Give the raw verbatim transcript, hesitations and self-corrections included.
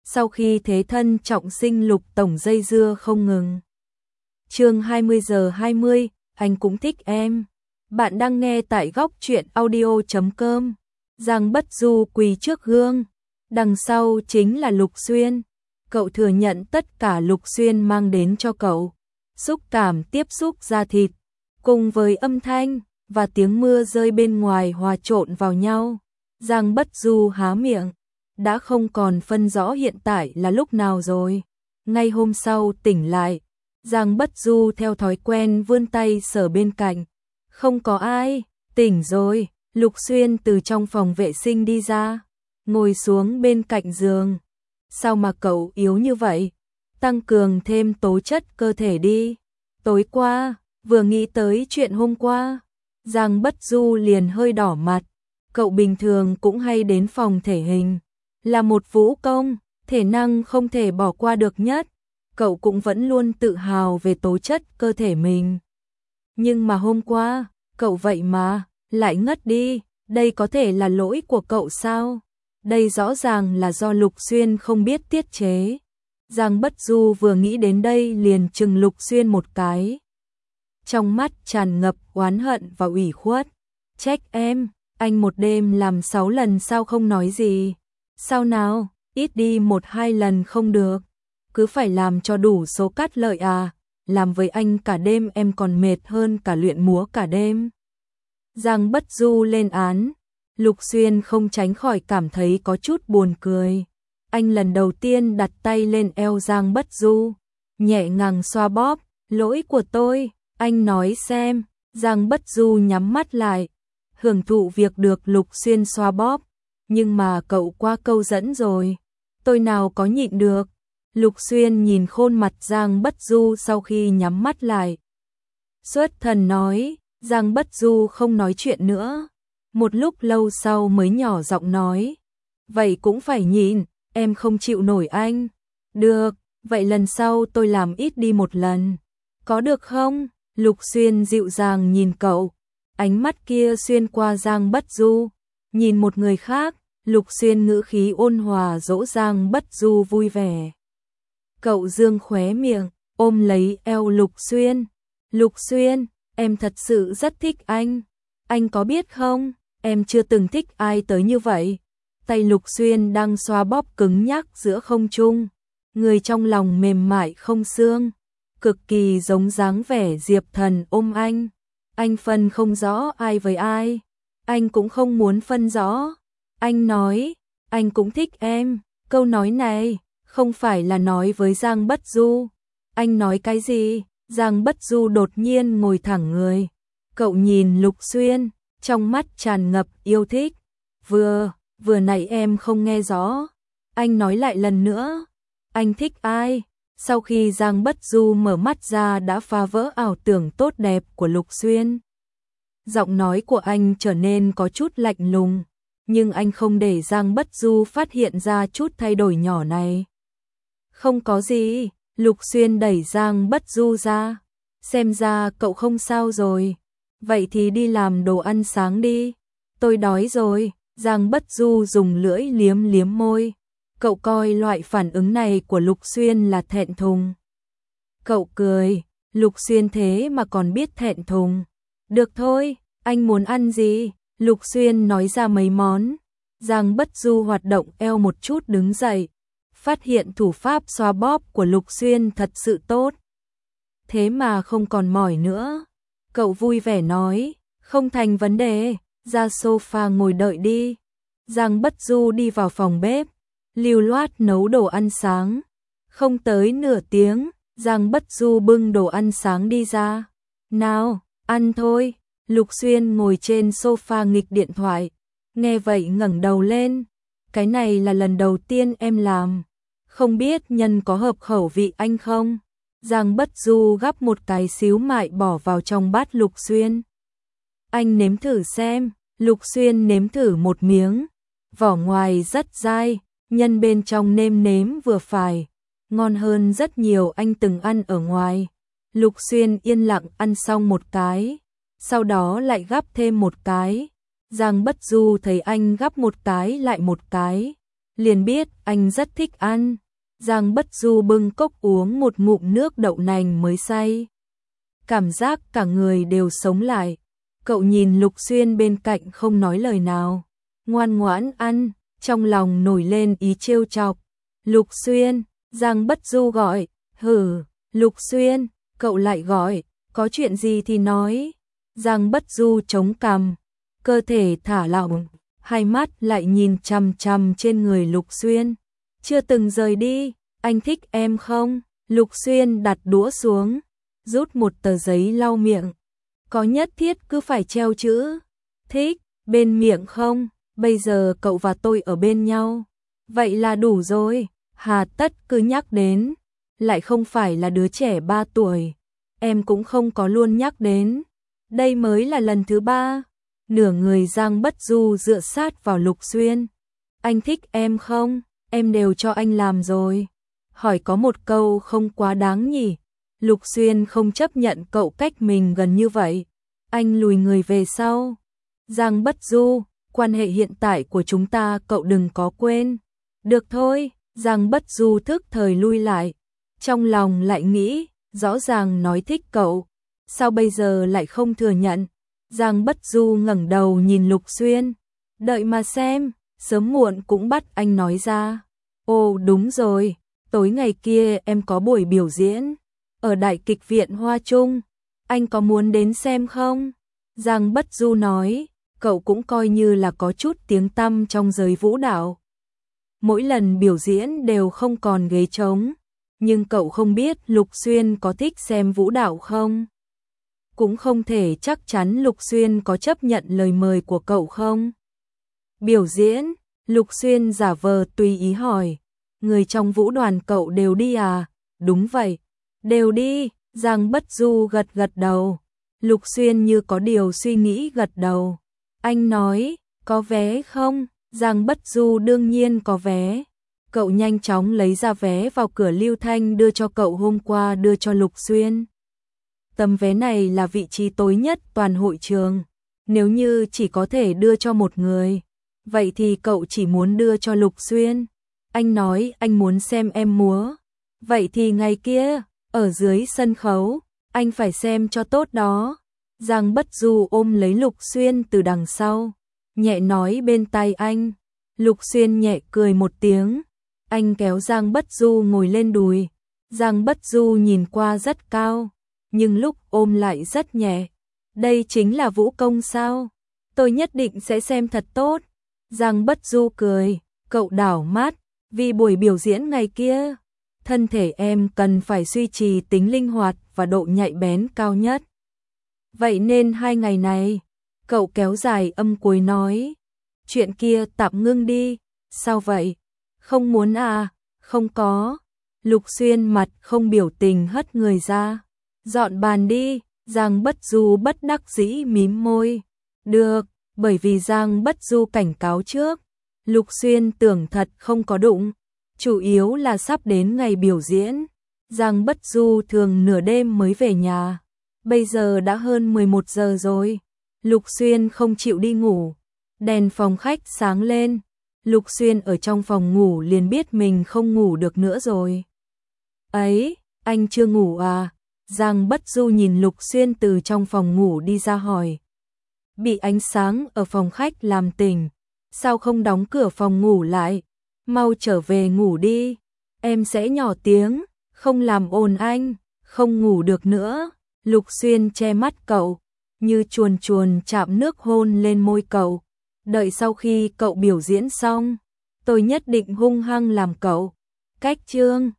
Sau khi thế thân trọng sinh Lục tổng dây dưa không ngừng. Chương hai mươi giờ hai mươi, anh cũng thích em. Bạn đang nghe tại góc truyện audio chấm com. Giang Bất Du quỳ trước gương, đằng sau chính là Lục Xuyên. Cậu thừa nhận tất cả Lục Xuyên mang đến cho cậu. Xúc cảm tiếp xúc da thịt, cùng với âm thanh và tiếng mưa rơi bên ngoài hòa trộn vào nhau. Giang Bất Du há miệng, đã không còn phân rõ hiện tại là lúc nào rồi. Ngay hôm sau tỉnh lại, Giang Bất Du theo thói quen vươn tay sờ bên cạnh. Không có ai, tỉnh rồi. Lục Xuyên từ trong phòng vệ sinh đi ra, ngồi xuống bên cạnh giường. Sao mà cậu yếu như vậy? Tăng cường thêm tố chất cơ thể đi. Tối qua, vừa nghĩ tới chuyện hôm qua, Giang Bất Du liền hơi đỏ mặt. Cậu bình thường cũng hay đến phòng thể hình, là một vũ công, thể năng không thể bỏ qua được nhất. Cậu cũng vẫn luôn tự hào về tố chất cơ thể mình. Nhưng mà hôm qua, cậu vậy mà lại ngất đi, đây có thể là lỗi của cậu sao? Đây rõ ràng là do Lục Xuyên không biết tiết chế. Giang Bất Du vừa nghĩ đến đây liền chừng Lục Xuyên một cái. Trong mắt tràn ngập oán hận và ủy khuất. Trách em, anh một đêm làm sáu lần sao không nói gì? Sao nào, ít đi một hai lần không được? Cứ phải làm cho đủ số cát lợi à? Làm với anh cả đêm em còn mệt hơn cả luyện múa cả đêm. Giang Bất Du lên án. Lục Xuyên không tránh khỏi cảm thấy có chút buồn cười. Anh lần đầu tiên đặt tay lên eo Giang Bất Du, nhẹ nhàng xoa bóp. Lỗi của tôi, anh nói xem. Giang Bất Du nhắm mắt lại, hưởng thụ việc được Lục Xuyên xoa bóp. Nhưng mà cậu quá câu dẫn rồi. Tôi nào có nhịn được. Lục Xuyên nhìn khuôn mặt Giang Bất Du sau khi nhắm mắt lại. Xuất thần nói. Giang Bất Du không nói chuyện nữa. Một lúc lâu sau mới nhỏ giọng nói. Vậy cũng phải nhịn, em không chịu nổi anh. Được, vậy lần sau tôi làm ít đi một lần. Có được không? Lục Xuyên dịu dàng nhìn cậu. Ánh mắt kia xuyên qua Giang Bất Du. Nhìn một người khác, Lục Xuyên ngữ khí ôn hòa dỗ Giang Bất Du vui vẻ. Cậu dương khóe miệng, ôm lấy eo Lục Xuyên. Lục Xuyên, em thật sự rất thích anh. Anh có biết không, em chưa từng thích ai tới như vậy. Tay Lục Xuyên đang xoa bóp cứng nhắc giữa không trung. Người trong lòng mềm mại không xương. Cực kỳ giống dáng vẻ Diệp Thần ôm anh. Anh phân không rõ ai với ai. Anh cũng không muốn phân rõ. Anh nói, anh cũng thích em. Câu nói này, không phải là nói với Giang Bất Du. Anh nói cái gì? Giang Bất Du đột nhiên ngồi thẳng người. Cậu nhìn Lục Xuyên, trong mắt tràn ngập yêu thích. Vừa, vừa nãy em không nghe rõ. Anh nói lại lần nữa. Anh thích ai? Sau khi Giang Bất Du mở mắt ra đã phá vỡ ảo tưởng tốt đẹp của Lục Xuyên. Giọng nói của anh trở nên có chút lạnh lùng. Nhưng anh không để Giang Bất Du phát hiện ra chút thay đổi nhỏ này. Không có gì. Lục Xuyên đẩy Giang Bất Du ra. Xem ra cậu không sao rồi. Vậy thì đi làm đồ ăn sáng đi. Tôi đói rồi. Giang Bất Du dùng lưỡi liếm liếm môi. Cậu coi loại phản ứng này của Lục Xuyên là thẹn thùng. Cậu cười. Lục Xuyên thế mà còn biết thẹn thùng. Được thôi, anh muốn ăn gì? Lục Xuyên nói ra mấy món. Giang Bất Du hoạt động eo một chút đứng dậy. Phát hiện thủ pháp xoa bóp của Lục Xuyên thật sự tốt. Thế mà không còn mỏi nữa. Cậu vui vẻ nói, không thành vấn đề, ra sofa ngồi đợi đi. Giang Bất Du đi vào phòng bếp, lưu loát nấu đồ ăn sáng. Không tới nửa tiếng, Giang Bất Du bưng đồ ăn sáng đi ra. Nào, ăn thôi. Lục Xuyên ngồi trên sofa nghịch điện thoại. Nghe vậy ngẩng đầu lên. Cái này là lần đầu tiên em làm. Không biết nhân có hợp khẩu vị anh không? Giang Bất Du gắp một cái xíu mại bỏ vào trong bát Lục Xuyên. Anh nếm thử xem. Lục Xuyên nếm thử một miếng. Vỏ ngoài rất dai, nhân bên trong nêm nếm vừa phải. Ngon hơn rất nhiều anh từng ăn ở ngoài. Lục Xuyên yên lặng ăn xong một cái. Sau đó lại gắp thêm một cái. Giang Bất Du thấy anh gắp một cái lại một cái. liền biết anh rất thích ăn. Giang Bất Du bưng cốc uống một ngụm nước đậu nành mới say. Cảm giác cả người đều sống lại. Cậu nhìn Lục Xuyên bên cạnh không nói lời nào. Ngoan ngoãn ăn, trong lòng nổi lên ý trêu chọc. Lục Xuyên, Giang Bất Du gọi. Hử, Lục Xuyên, cậu lại gọi, có chuyện gì thì nói. Giang Bất Du chống cằm, cơ thể thả lỏng, hai mắt lại nhìn chằm chằm trên người Lục Xuyên. Chưa từng rời đi, anh thích em không? Lục Xuyên đặt đũa xuống, rút một tờ giấy lau miệng. Có nhất thiết cứ phải treo chữ thích bên miệng không? Bây giờ cậu và tôi ở bên nhau, vậy là đủ rồi. Hà tất cứ nhắc đến, lại không phải là đứa trẻ ba tuổi. Em cũng không có luôn nhắc đến. Đây mới là lần thứ ba. Nửa người Giang Bất Du dựa sát vào Lục Xuyên. Anh thích em không? Em đều cho anh làm rồi. Hỏi có một câu không quá đáng nhỉ? Lục Xuyên không chấp nhận cậu cách mình gần như vậy. Anh lùi người về sau. Giang Bất Du, quan hệ hiện tại của chúng ta cậu đừng có quên. Được thôi, Giang Bất Du thức thời lui lại. Trong lòng lại nghĩ, rõ ràng nói thích cậu, sao bây giờ lại không thừa nhận? Giang Bất Du ngẩng đầu nhìn Lục Xuyên, đợi mà xem, sớm muộn cũng bắt anh nói ra. Ồ đúng rồi, tối ngày kia em có buổi biểu diễn ở Đại Kịch Viện Hoa Trung, anh có muốn đến xem không? Giang Bất Du nói, cậu cũng coi như là có chút tiếng tăm trong giới vũ đạo. Mỗi lần biểu diễn đều không còn ghế trống, nhưng cậu không biết Lục Xuyên có thích xem vũ đạo không? Cũng không thể chắc chắn Lục Xuyên có chấp nhận lời mời của cậu không? Biểu diễn, Lục Xuyên giả vờ tùy ý hỏi, người trong vũ đoàn cậu đều đi à? Đúng vậy, đều đi. Giang Bất Du gật gật đầu. Lục Xuyên như có điều suy nghĩ gật đầu. Anh nói, có vé không? Giang Bất Du đương nhiên có vé. Cậu nhanh chóng lấy ra vé vào cửa Lưu Thanh đưa cho cậu hôm qua đưa cho Lục Xuyên. Tấm vé này là vị trí tối nhất toàn hội trường. Nếu như chỉ có thể đưa cho một người, vậy thì cậu chỉ muốn đưa cho Lục Xuyên. Anh nói anh muốn xem em múa. Vậy thì ngày kia, ở dưới sân khấu, anh phải xem cho tốt đó. Giang Bất Du ôm lấy Lục Xuyên từ đằng sau, nhẹ nói bên tai anh. Lục Xuyên nhẹ cười một tiếng. Anh kéo Giang Bất Du ngồi lên đùi. Giang Bất Du nhìn qua rất cao, nhưng lúc ôm lại rất nhẹ. Đây chính là vũ công sao? Tôi nhất định sẽ xem thật tốt. Giang Bất Du cười, cậu đảo mắt, vì buổi biểu diễn ngày kia, thân thể em cần phải duy trì tính linh hoạt và độ nhạy bén cao nhất. Vậy nên hai ngày này, cậu kéo dài âm cuối nói, chuyện kia tạm ngưng đi. Sao vậy? Không muốn à? Không có. Lục Xuyên mặt không biểu tình hất người ra. Dọn bàn đi. Giang Bất Du bất đắc dĩ mím môi. Được, bởi vì Giang Bất Du cảnh cáo trước. Lục Xuyên tưởng thật không có đụng. Chủ yếu là sắp đến ngày biểu diễn. Giang Bất Du thường nửa đêm mới về nhà. Bây giờ đã hơn mười một giờ rồi. Lục Xuyên không chịu đi ngủ. Đèn phòng khách sáng lên. Lục Xuyên ở trong phòng ngủ liền biết mình không ngủ được nữa rồi. Ấy, anh chưa ngủ à? Giang Bất Du nhìn Lục Xuyên từ trong phòng ngủ đi ra hỏi. Bị ánh sáng ở phòng khách làm tỉnh. Sao không đóng cửa phòng ngủ lại? Mau trở về ngủ đi. Em sẽ nhỏ tiếng, không làm ồn anh, không ngủ được nữa. Lục Xuyên che mắt cậu, như chuồn chuồn chạm nước hôn lên môi cậu. Đợi sau khi cậu biểu diễn xong, tôi nhất định hung hăng làm cậu. Cách chương